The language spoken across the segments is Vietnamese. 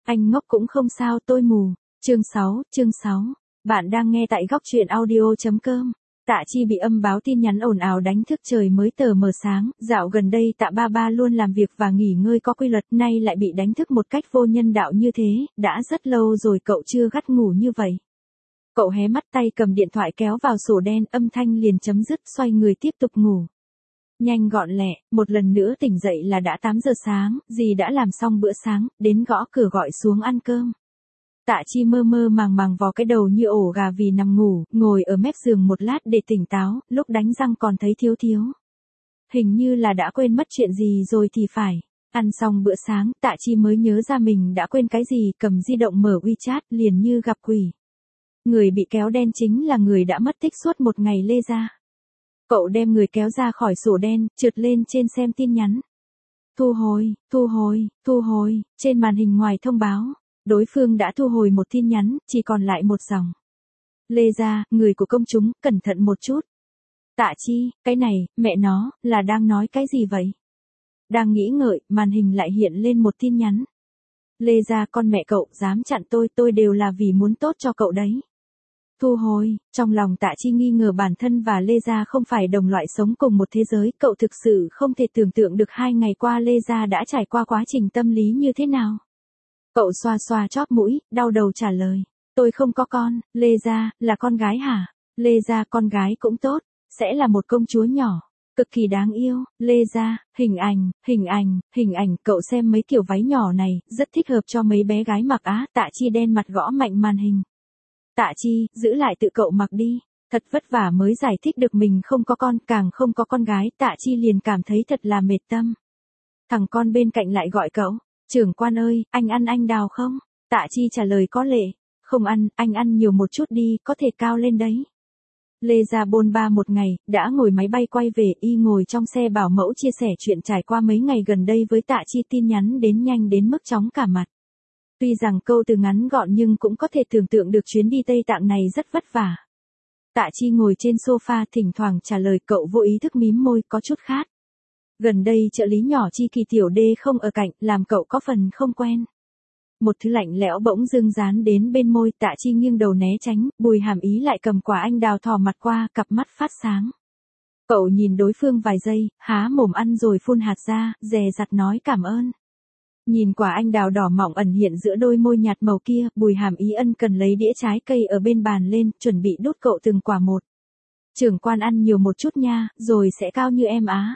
Anh ngốc cũng không sao, tôi mù. Chương 6. Bạn đang nghe tại góc truyện audio.com. Tạ Chi bị âm báo tin nhắn ồn ào đánh thức trời mới tờ mờ sáng, dạo gần đây Tạ Ba Ba luôn làm việc và nghỉ ngơi có quy luật, nay lại bị đánh thức một cách vô nhân đạo như thế, đã rất lâu rồi cậu chưa gắt ngủ như vậy. Cậu hé mắt, tay cầm điện thoại kéo vào sổ đen, âm thanh liền chấm dứt, xoay người tiếp tục ngủ. Nhanh gọn lẹ, một lần nữa tỉnh dậy là đã 8 giờ sáng, dì đã làm xong bữa sáng, đến gõ cửa gọi xuống ăn cơm. Tạ Chi mơ mơ màng màng vò cái đầu như ổ gà vì nằm ngủ, ngồi ở mép giường một lát để tỉnh táo, lúc đánh răng còn thấy thiếu thiếu. Hình như là đã quên mất chuyện gì rồi thì phải. Ăn xong bữa sáng, Tạ Chi mới nhớ ra mình đã quên cái gì, cầm di động mở WeChat liền như gặp quỷ. Người bị kéo đen chính là người đã mất tích suốt một ngày Lê Gia. Cậu đem người kéo ra khỏi sổ đen, trượt lên trên xem tin nhắn. Thu hồi, trên màn hình ngoài thông báo. Đối phương đã thu hồi một tin nhắn, chỉ còn lại một dòng. Lê Gia, người của công chúng, cẩn thận một chút. Tạ Chi, cái này, mẹ nó, là đang nói cái gì vậy? Đang nghĩ ngợi, màn hình lại hiện lên một tin nhắn. Lê Gia, con mẹ cậu, dám chặn tôi đều là vì muốn tốt cho cậu đấy. Thu hồi, trong lòng Tạ Chi nghi ngờ bản thân và Lê Gia không phải đồng loại sống cùng một thế giới, cậu thực sự không thể tưởng tượng được 2 ngày qua Lê Gia đã trải qua quá trình tâm lý như thế nào. Cậu xoa xoa chóp mũi, đau đầu trả lời. Tôi không có con, Lê Gia, là con gái hả? Lê Gia con gái cũng tốt, sẽ là một công chúa nhỏ, cực kỳ đáng yêu. Lê Gia, hình ảnh, cậu xem mấy kiểu váy nhỏ này, rất thích hợp cho mấy bé gái mặc á. Tạ Chi đen mặt gõ mạnh màn hình. Tạ Chi, giữ lại tự cậu mặc đi. Thật vất vả mới giải thích được mình không có con, càng không có con gái, Tạ Chi liền cảm thấy thật là mệt tâm. Thằng con bên cạnh lại gọi cậu. Trưởng quan ơi, anh ăn anh đào không? Tạ Chi trả lời có lệ. Không ăn, anh ăn nhiều một chút đi, có thể cao lên đấy. Lê Gia bôn ba một ngày, đã ngồi máy bay quay về, y ngồi trong xe bảo mẫu chia sẻ chuyện trải qua mấy ngày gần đây với Tạ Chi, tin nhắn đến nhanh đến mức chóng cả mặt. Tuy rằng câu từ ngắn gọn nhưng cũng có thể tưởng tượng được chuyến đi Tây Tạng này rất vất vả. Tạ Chi ngồi trên sofa thỉnh thoảng trả lời, cậu vô ý thức mím môi, có chút khát. Gần đây trợ lý nhỏ Chi Kỳ tiểu đê không ở cạnh, làm cậu có phần không quen. Một thứ lạnh lẽo bỗng dưng dán đến bên môi, Tạ Chi nghiêng đầu né tránh, Bùi Hàm Ý lại cầm quả anh đào thò mặt qua, cặp mắt phát sáng. Cậu nhìn đối phương vài giây, há mồm ăn rồi phun hạt ra, dè dặt nói cảm ơn. Nhìn quả anh đào đỏ mọng ẩn hiện giữa đôi môi nhạt màu kia, Bùi Hàm Ý ân cần lấy đĩa trái cây ở bên bàn lên, chuẩn bị đút cậu từng quả một. Trưởng quan ăn nhiều một chút nha, rồi sẽ cao như em á.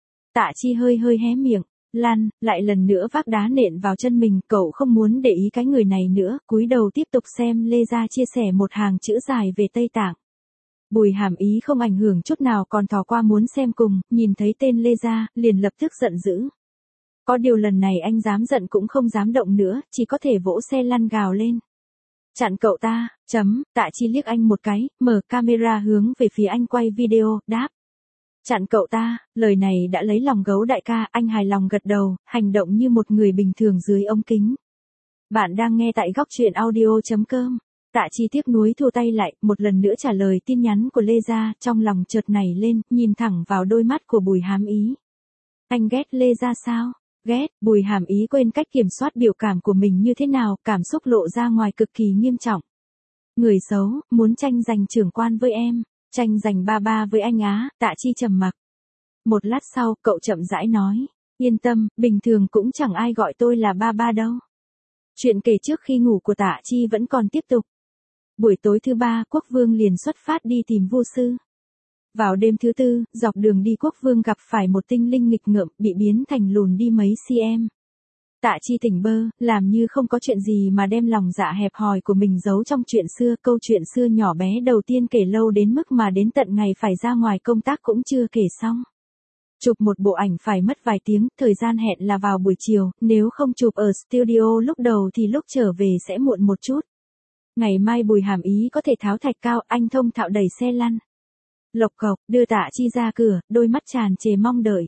Tạ Chi hơi hé miệng, lại lần nữa vác đá nện vào chân mình, cậu không muốn để ý cái người này nữa, cúi đầu tiếp tục xem Lê Gia chia sẻ một hàng chữ dài về Tây Tạng. Bùi Hàm Ý không ảnh hưởng chút nào, còn thò qua muốn xem cùng, nhìn thấy tên Lê Gia, liền lập tức giận dữ. Có điều lần này anh dám giận cũng không dám động nữa, chỉ có thể vỗ xe lăn gào lên. Chặn cậu ta, Tạ Chi liếc anh một cái, mở camera hướng về phía anh quay video, đáp. Chặn cậu ta, lời này đã lấy lòng Gấu đại ca, anh hài lòng gật đầu, hành động như một người bình thường dưới ống kính. Bạn đang nghe tại góc truyện audio.com. Tạ Chi tiếc nuối thua tay lại, một lần nữa trả lời tin nhắn của Lê Gia, trong lòng chợt nảy lên, nhìn thẳng vào đôi mắt của Bùi Hàm Ý. Anh ghét Lê Gia sao? Ghét. Bùi Hàm Ý quên cách kiểm soát biểu cảm của mình như thế nào, cảm xúc lộ ra ngoài cực kỳ nghiêm trọng. Người xấu, muốn tranh giành trưởng quan với em. Tranh giành ba ba với anh á. Tạ Chi trầm mặc. Một lát sau, cậu chậm rãi nói. Yên tâm, bình thường cũng chẳng ai gọi tôi là ba ba đâu. Chuyện kể trước khi ngủ của Tạ Chi vẫn còn tiếp tục. Buổi tối thứ 3, Quốc Vương liền xuất phát đi tìm Vu sư. Vào đêm thứ 4, dọc đường đi Quốc Vương gặp phải một tinh linh nghịch ngợm, bị biến thành lùn đi mấy cm. Tạ Chi tỉnh bơ, làm như không có chuyện gì mà đem lòng dạ hẹp hòi của mình giấu trong chuyện xưa, câu chuyện xưa nhỏ bé đầu tiên kể lâu đến mức mà đến tận ngày phải ra ngoài công tác cũng chưa kể xong. Chụp một bộ ảnh phải mất vài tiếng, thời gian hẹn là vào buổi chiều, nếu không chụp ở studio lúc đầu thì lúc trở về sẽ muộn một chút. Ngày mai Bùi Hàm Ý có thể tháo thạch cao, anh thông thạo đẩy xe lăn. Lộc cộc, đưa Tạ Chi ra cửa, đôi mắt tràn trề mong đợi.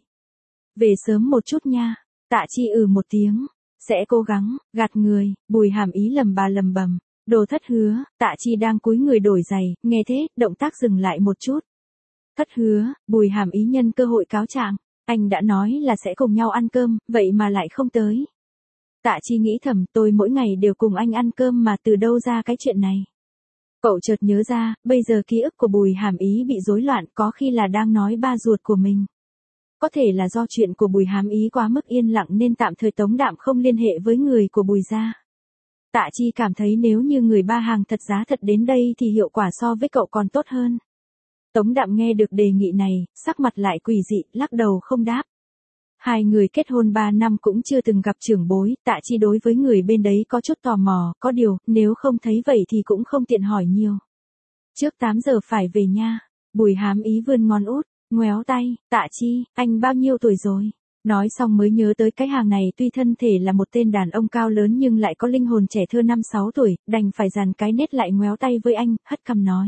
Về sớm một chút nha. Tạ Chi một tiếng. Sẽ cố gắng, gạt người. Bùi Hàm Ý lầm bầm. Đồ thất hứa. Tạ Chi đang cúi người đổi giày, nghe thế, động tác dừng lại một chút. Thất hứa. Bùi Hàm Ý nhân cơ hội cáo trạng. Anh đã nói là sẽ cùng nhau ăn cơm, vậy mà lại không tới. Tạ Chi nghĩ thầm, tôi mỗi ngày đều cùng anh ăn cơm mà từ đâu ra cái chuyện này. Cậu chợt nhớ ra, bây giờ ký ức của Bùi Hàm Ý bị rối loạn, có khi là đang nói ba ruột của mình. Có thể là do chuyện của Bùi Hàm Ý quá mức yên lặng nên tạm thời Tống Đạm không liên hệ với người của Bùi gia. Tạ Chi cảm thấy nếu như người ba hàng thật giá thật đến đây thì hiệu quả so với cậu còn tốt hơn. Tống Đạm nghe được đề nghị này, sắc mặt lại quỷ dị, lắc đầu không đáp. Hai người kết hôn 3 năm cũng chưa từng gặp trưởng bối, Tạ Chi đối với người bên đấy có chút tò mò, có điều, nếu không thấy vậy thì cũng không tiện hỏi nhiều. Trước 8 giờ phải về nha. Bùi Hàm Ý vươn ngón út, ngoéo tay, Tạ Chi, anh bao nhiêu tuổi rồi? Nói xong mới nhớ tới cái hàng này tuy thân thể là một tên đàn ông cao lớn nhưng lại có linh hồn trẻ thơ 5-6 tuổi, đành phải dàn cái nét lại ngoéo tay với anh, hất cằm nói.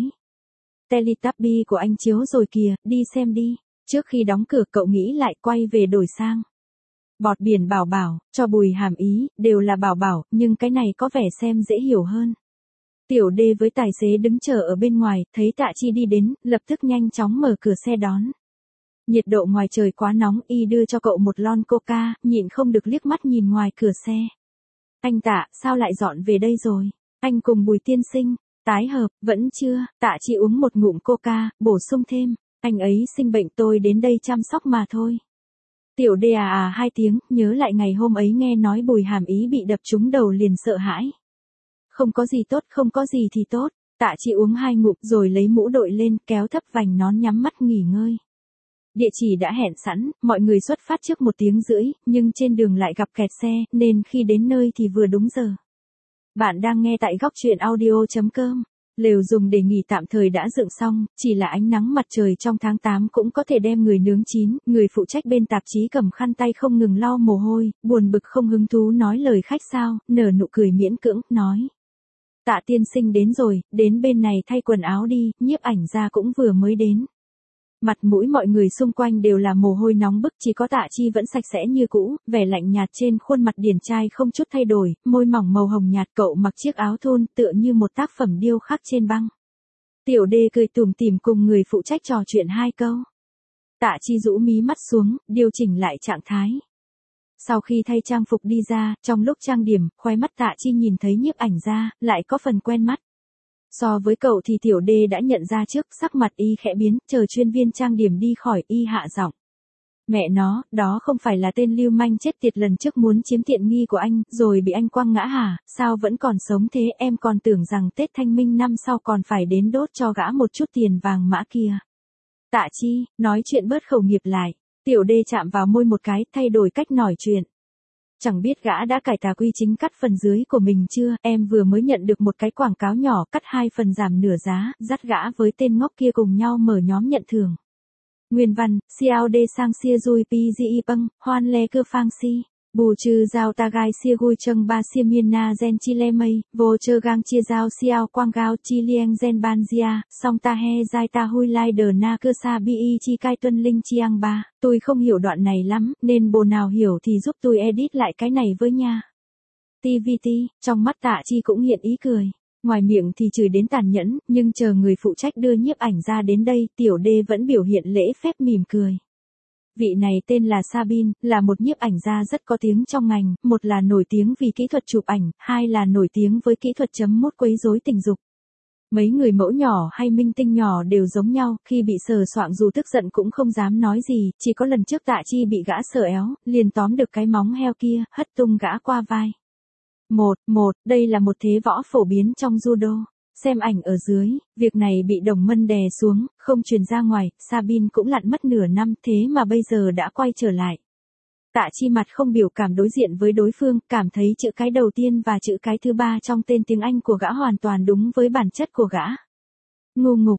Teletubby của anh chiếu rồi kìa, đi xem đi. Trước khi đóng cửa cậu nghĩ lại quay về đổi sang. Bọt biển bảo bảo, cho Bùi Hàm Ý, đều là bảo bảo, nhưng cái này có vẻ xem dễ hiểu hơn. Tiểu Đê với tài xế đứng chờ ở bên ngoài, thấy Tạ Chi đi đến, lập tức nhanh chóng mở cửa xe đón. Nhiệt độ ngoài trời quá nóng, y đưa cho cậu một lon coca, nhịn không được liếc mắt nhìn ngoài cửa xe. Anh Tạ, sao lại dọn về đây rồi? Anh cùng Bùi tiên sinh, tái hợp, vẫn chưa? Tạ Chi uống một ngụm coca, bổ sung thêm. Anh ấy sinh bệnh tôi đến đây chăm sóc mà thôi. Tiểu Đê hai tiếng, nhớ lại ngày hôm ấy nghe nói Bùi Hàm Ý bị đập trúng đầu liền sợ hãi. Không có gì tốt, không có gì thì tốt. Tạ Chi uống 2 ngụm rồi lấy mũ đội lên, kéo thấp vành nón nhắm mắt nghỉ ngơi. Địa chỉ đã hẹn sẵn, mọi người xuất phát trước 1 tiếng rưỡi, nhưng trên đường lại gặp kẹt xe, nên khi đến nơi thì vừa đúng giờ. Bạn đang nghe tại góc truyện audio.com. Lều dùng để nghỉ tạm thời đã dựng xong, chỉ là ánh nắng mặt trời trong tháng 8 cũng có thể đem người nướng chín, người phụ trách bên tạp chí cầm khăn tay không ngừng lau mồ hôi, buồn bực không hứng thú nói lời khách sao, nở nụ cười miễn cưỡng, nói. Tạ tiên sinh đến rồi, đến bên này thay quần áo đi, nhiếp ảnh gia cũng vừa mới đến. Mặt mũi mọi người xung quanh đều là mồ hôi nóng bức, chỉ có Tạ Chi vẫn sạch sẽ như cũ, vẻ lạnh nhạt trên khuôn mặt điển trai không chút thay đổi, môi mỏng màu hồng nhạt, cậu mặc chiếc áo thun tựa như một tác phẩm điêu khắc trên băng. Tiểu Đê cười tủm tỉm cùng người phụ trách trò chuyện 2 câu. Tạ Chi rũ mí mắt xuống, điều chỉnh lại trạng thái. Sau khi thay trang phục đi ra, trong lúc trang điểm, khóe mắt Tạ Chi nhìn thấy nhiếp ảnh gia, lại có phần quen mắt. So với cậu thì Tiểu Đê đã nhận ra trước, sắc mặt y khẽ biến, chờ chuyên viên trang điểm đi khỏi, y hạ giọng. Mẹ nó, đó không phải là tên lưu manh chết tiệt lần trước muốn chiếm tiện nghi của anh, rồi bị anh quăng ngã hả, sao vẫn còn sống thế, em còn tưởng rằng Tết Thanh Minh năm sau còn phải đến đốt cho gã một chút tiền vàng mã kia. Tạ Chi, nói chuyện bớt khẩu nghiệp lại. Tiểu Đê chạm vào môi một cái, thay đổi cách nói chuyện. Chẳng biết gã đã cải tà quy chính cắt phần dưới của mình chưa, em vừa mới nhận được một cái quảng cáo nhỏ cắt 2 phần giảm nửa giá, dắt gã với tên ngốc kia cùng nhau mở nhóm nhận thưởng. Nguyên văn, Xiao De Sang Xia Dui Pgi Pâng, Hoan Le Cơ Phang Si. Bù trừ giao ta gai xia gui chân ba xia miên na gen chi le mây, vô chơ gang chia giao xiao quang gao chi lieng gen ban zia, song ta he dai ta hui lai đờ na cơ sa bi chi cai tuân linh chiang ba. Tôi không hiểu đoạn này lắm, nên bồ nào hiểu thì giúp tôi edit lại cái này với nha. TVT, trong mắt Tạ Chi cũng hiện ý cười. Ngoài miệng thì chửi đến tàn nhẫn, nhưng chờ người phụ trách đưa nhiếp ảnh ra đến đây, Tiểu Đê vẫn biểu hiện lễ phép mỉm cười. Vị này tên là Sabin, là một nhiếp ảnh gia rất có tiếng trong ngành, một là nổi tiếng vì kỹ thuật chụp ảnh, hai là nổi tiếng với kỹ thuật chấm mốt quấy rối tình dục. Mấy người mẫu nhỏ hay minh tinh nhỏ đều giống nhau, khi bị sờ soạng dù tức giận cũng không dám nói gì, chỉ có lần trước Tạ Chi bị gã sờ éo, liền tóm được cái móng heo kia, hất tung gã qua vai. Đây là một thế võ phổ biến trong judo. Xem ảnh ở dưới, việc này bị Đồng Mân đè xuống, không truyền ra ngoài, Sabin cũng lặn mất nửa năm thế mà bây giờ đã quay trở lại. Tạ Chi mặt không biểu cảm đối diện với đối phương, cảm thấy chữ cái đầu tiên và chữ cái thứ ba trong tên tiếng Anh của gã hoàn toàn đúng với bản chất của gã. Ngu ngục,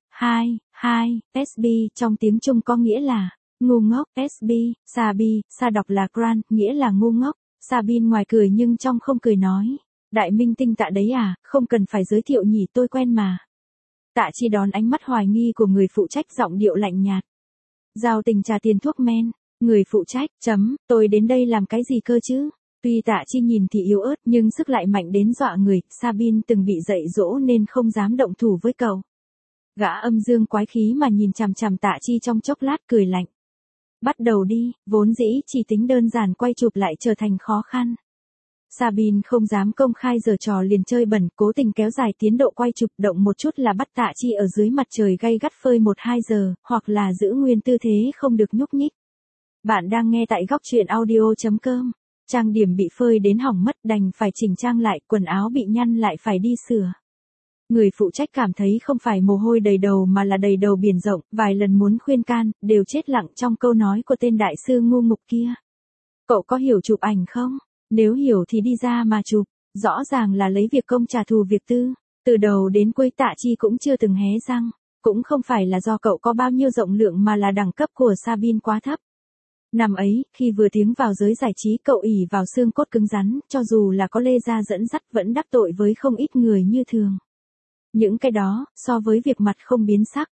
SB trong tiếng Trung có nghĩa là ngu ngốc, SB, Sabi, Sa đọc là Gran, nghĩa là ngu ngốc. Sabin ngoài cười nhưng trong không cười nói. Đại minh tinh Tạ đấy à, không cần phải giới thiệu nhỉ, tôi quen mà. Tạ Chi đón ánh mắt hoài nghi của người phụ trách, giọng điệu lạnh nhạt. Giao tình trả tiền thuốc men. Người phụ trách, tôi đến đây làm cái gì cơ chứ? Tuy Tạ Chi nhìn thì yếu ớt nhưng sức lại mạnh đến dọa người, Sabin từng bị dạy dỗ nên không dám động thủ với cậu. Gã âm dương quái khí mà nhìn chằm chằm Tạ Chi trong chốc lát cười lạnh. Bắt đầu đi, vốn dĩ chỉ tính đơn giản quay chụp lại trở thành khó khăn. Sabine không dám công khai giở trò liền chơi bẩn, cố tình kéo dài tiến độ quay chụp, động một chút là bắt Tạ Chi ở dưới mặt trời gay gắt phơi 1-2 giờ, hoặc là giữ nguyên tư thế không được nhúc nhích. Bạn đang nghe tại góc truyện audio.com. Trang điểm bị phơi đến hỏng mất, đành phải chỉnh trang lại, quần áo bị nhăn lại phải đi sửa. Người phụ trách cảm thấy không phải mồ hôi đầy đầu mà là đầy đầu biển rộng, vài lần muốn khuyên can, đều chết lặng trong câu nói của tên đại sư ngu ngục kia. Cậu có hiểu chụp ảnh không? Nếu hiểu thì đi ra mà chụp, rõ ràng là lấy việc công trả thù việc tư. Từ đầu đến cuối Tạ Chi cũng chưa từng hé răng, cũng không phải là do cậu có bao nhiêu rộng lượng mà là đẳng cấp của Sabine quá thấp. Năm ấy, khi vừa tiến vào giới giải trí cậu ỷ vào xương cốt cứng rắn, cho dù là có Lê Gia dẫn dắt vẫn đắc tội với không ít người như thường. Những cái đó, so với việc mặt không biến sắc,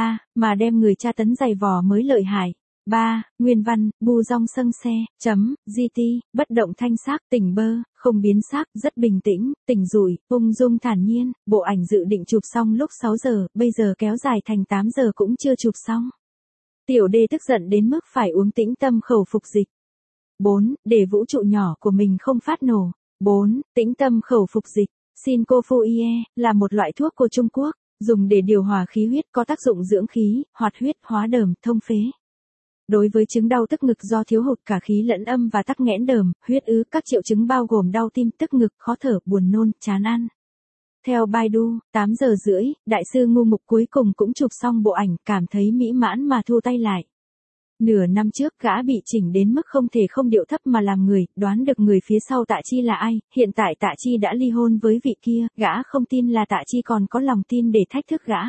mà đem người tra tấn dày vò mới lợi hại. Nguyên văn, bu rong sâng xe, GT, bất động thanh sắc, tỉnh bơ, không biến sắc, rất bình tĩnh, tỉnh rủi, ung dung thản nhiên, bộ ảnh dự định chụp xong lúc 6 giờ, bây giờ kéo dài thành 8 giờ cũng chưa chụp xong. Tiểu Đê tức giận đến mức phải uống tĩnh tâm khẩu phục dịch. 4. Để vũ trụ nhỏ của mình không phát nổ. 4. Tĩnh tâm khẩu phục dịch. Syncophobia là một loại thuốc của Trung Quốc, dùng để điều hòa khí huyết, có tác dụng dưỡng khí, hoạt huyết, hóa đờm, thông phế. Đối với chứng đau tức ngực do thiếu hụt cả khí lẫn âm và tắc nghẽn đờm, huyết ứ, các triệu chứng bao gồm đau tim, tức ngực, khó thở, buồn nôn, chán ăn. Theo Baidu, 8 giờ rưỡi, đại sư ngu ngục cuối cùng cũng chụp xong bộ ảnh, cảm thấy mỹ mãn mà thu tay lại. Nửa năm trước gã bị chỉnh đến mức không thể không điệu thấp mà làm người, đoán được người phía sau Tạ Chi là ai, hiện tại Tạ Chi đã ly hôn với vị kia, gã không tin là Tạ Chi còn có lòng tin để thách thức gã.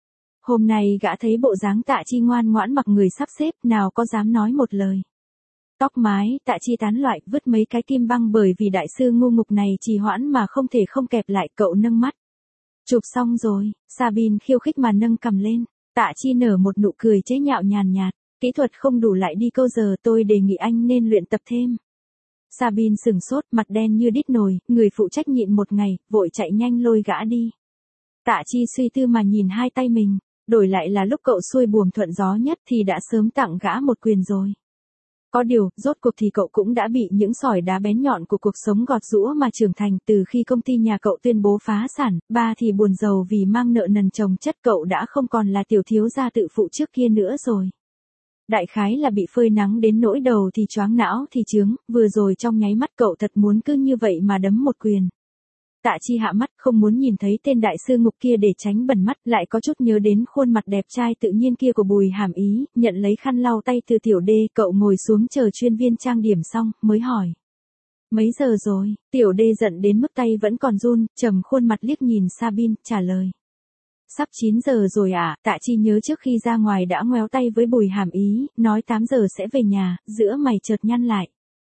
Hôm nay gã thấy bộ dáng Tạ Chi ngoan ngoãn mặc người sắp xếp, nào có dám nói một lời. Tóc mái, Tạ Chi tán loại, vứt mấy cái kim băng bởi vì đại sư ngu ngục này trì hoãn mà không thể không kẹp lại, cậu nâng mắt. Chụp xong rồi, Sabine khiêu khích mà nâng cằm lên, Tạ Chi nở một nụ cười chế nhạo nhàn nhạt, kỹ thuật không đủ lại đi câu giờ, tôi đề nghị anh nên luyện tập thêm. Sabine sừng sốt, mặt đen như đít nồi, người phụ trách nhịn một ngày, vội chạy nhanh lôi gã đi. Tạ Chi suy tư mà nhìn hai tay mình, đổi lại là lúc cậu xuôi buồm thuận gió nhất thì đã sớm tặng gã một quyền rồi. Có điều, rốt cuộc thì cậu cũng đã bị những sỏi đá bén nhọn của cuộc sống gọt giũa mà trưởng thành, từ khi công ty nhà cậu tuyên bố phá sản, thì buồn giàu vì mang nợ nần chồng chất, cậu đã không còn là tiểu thiếu gia tự phụ trước kia nữa rồi. Đại khái là bị phơi nắng đến nỗi đầu thì choáng não thì chướng, vừa rồi trong nháy mắt cậu thật muốn cứ như vậy mà đấm một quyền. Tạ Chi hạ mắt, không muốn nhìn thấy tên đại sư ngục kia để tránh bẩn mắt, lại có chút nhớ đến khuôn mặt đẹp trai tự nhiên kia của Bùi Hàm Ý, nhận lấy khăn lau tay từ Tiểu Đê, cậu ngồi xuống chờ chuyên viên trang điểm xong, mới hỏi. Mấy giờ rồi? Tiểu Đê giận đến mức tay vẫn còn run, trầm khuôn mặt liếc nhìn Sabine, trả lời. Sắp 9 giờ rồi à? Tạ Chi nhớ trước khi ra ngoài đã ngoéo tay với Bùi Hàm Ý, nói 8 giờ sẽ về nhà, giữa mày chợt nhăn lại.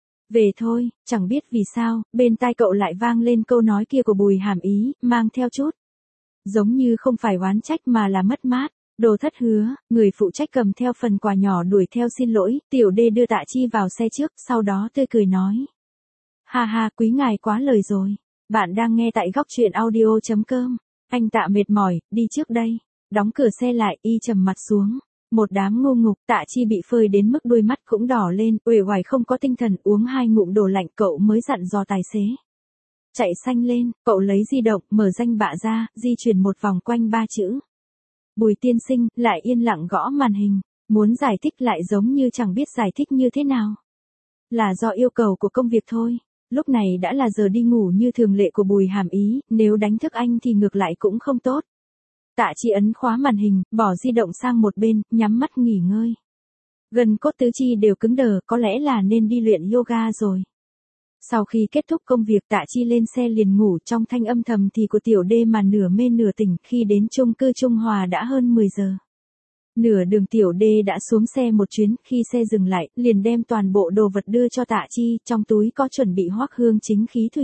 Về thôi, chẳng biết vì sao, bên tai cậu lại vang lên câu nói kia của Bùi Hàm Ý, mang theo chút. Giống như không phải oán trách mà là mất mát. Đồ thất hứa, người phụ trách cầm theo phần quà nhỏ đuổi theo xin lỗi, Tiểu Đê đưa Tạ Chi vào xe trước, sau đó tươi cười nói. Ha ha, quý ngài quá lời rồi. Bạn đang nghe tại góc truyện audio.com. Anh Tạ mệt mỏi, đi trước đây. Đóng cửa xe lại, y trầm mặt xuống. Một đám ngu ngục, Tạ Chi bị phơi đến mức đôi mắt cũng đỏ lên, uể oải không có tinh thần, uống 2 ngụm đồ lạnh, cậu mới dặn dò tài xế. Chạy xanh lên, cậu lấy di động, mở danh bạ ra, di chuyển một vòng quanh 3 chữ. Bùi tiên sinh, lại yên lặng gõ màn hình, muốn giải thích lại giống như chẳng biết giải thích như thế nào. Là do yêu cầu của công việc thôi. Lúc này đã là giờ đi ngủ như thường lệ của Bùi Hàm Ý, nếu đánh thức anh thì ngược lại cũng không tốt. Tạ Chi ấn khóa màn hình, bỏ di động sang một bên, nhắm mắt nghỉ ngơi. Gần cốt tứ chi đều cứng đờ, có lẽ là nên đi luyện yoga rồi. Sau khi kết thúc công việc, Tạ Chi lên xe liền ngủ, trong thanh âm thầm thì của Tiểu Đê mà nửa mê nửa tỉnh, khi đến chung cư Trung Hòa đã hơn 10 giờ. Nửa đường Tiểu Đê đã xuống xe một chuyến, khi xe dừng lại, liền đem toàn bộ đồ vật đưa cho Tạ Chi, trong túi có chuẩn bị Hoắc Hương Chính khí thủy.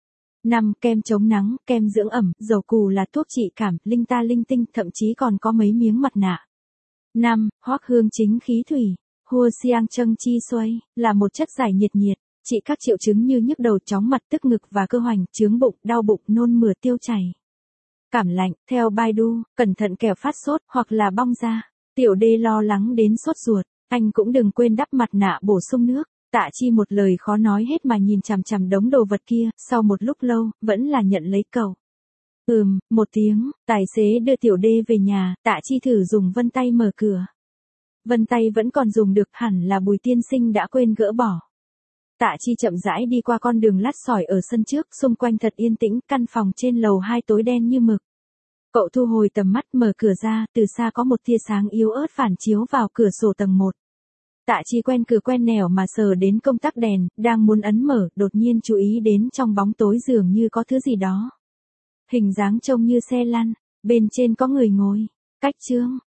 5. Kem chống nắng, kem dưỡng ẩm, dầu cù là thuốc trị cảm, linh ta linh tinh, thậm chí còn có mấy miếng mặt nạ. 5. Hoắc Hương Chính khí thủy, Hua Xiang Cheng Chi Xuôi, là một chất giải nhiệt, trị các triệu chứng như nhức đầu, chóng mặt, tức ngực và cơ hoành, chướng bụng, đau bụng, nôn mửa, tiêu chảy. Cảm lạnh, theo Baidu, cẩn thận kẻo phát sốt, hoặc là bong da. Tiểu Đê lo lắng đến sốt ruột, anh cũng đừng quên đắp mặt nạ bổ sung nước. Tạ Chi một lời khó nói hết mà nhìn chằm chằm đống đồ vật kia, sau một lúc lâu, vẫn là nhận lấy cậu. Một tiếng, tài xế đưa Tiểu Đê về nhà, Tạ Chi thử dùng vân tay mở cửa. Vân tay vẫn còn dùng được, hẳn là Bùi tiên sinh đã quên gỡ bỏ. Tạ Chi chậm rãi đi qua con đường lát sỏi ở sân trước, xung quanh thật yên tĩnh, căn phòng trên lầu 2 tối đen như mực. Cậu thu hồi tầm mắt, mở cửa ra, từ xa có một tia sáng yếu ớt phản chiếu vào cửa sổ tầng 1. Tạ Chi quen cửa quen nẻo mà sờ đến công tắc đèn, đang muốn ấn mở, đột nhiên chú ý đến trong bóng tối dường như có thứ gì đó. Hình dáng trông như xe lăn, bên trên có người ngồi. Cách chương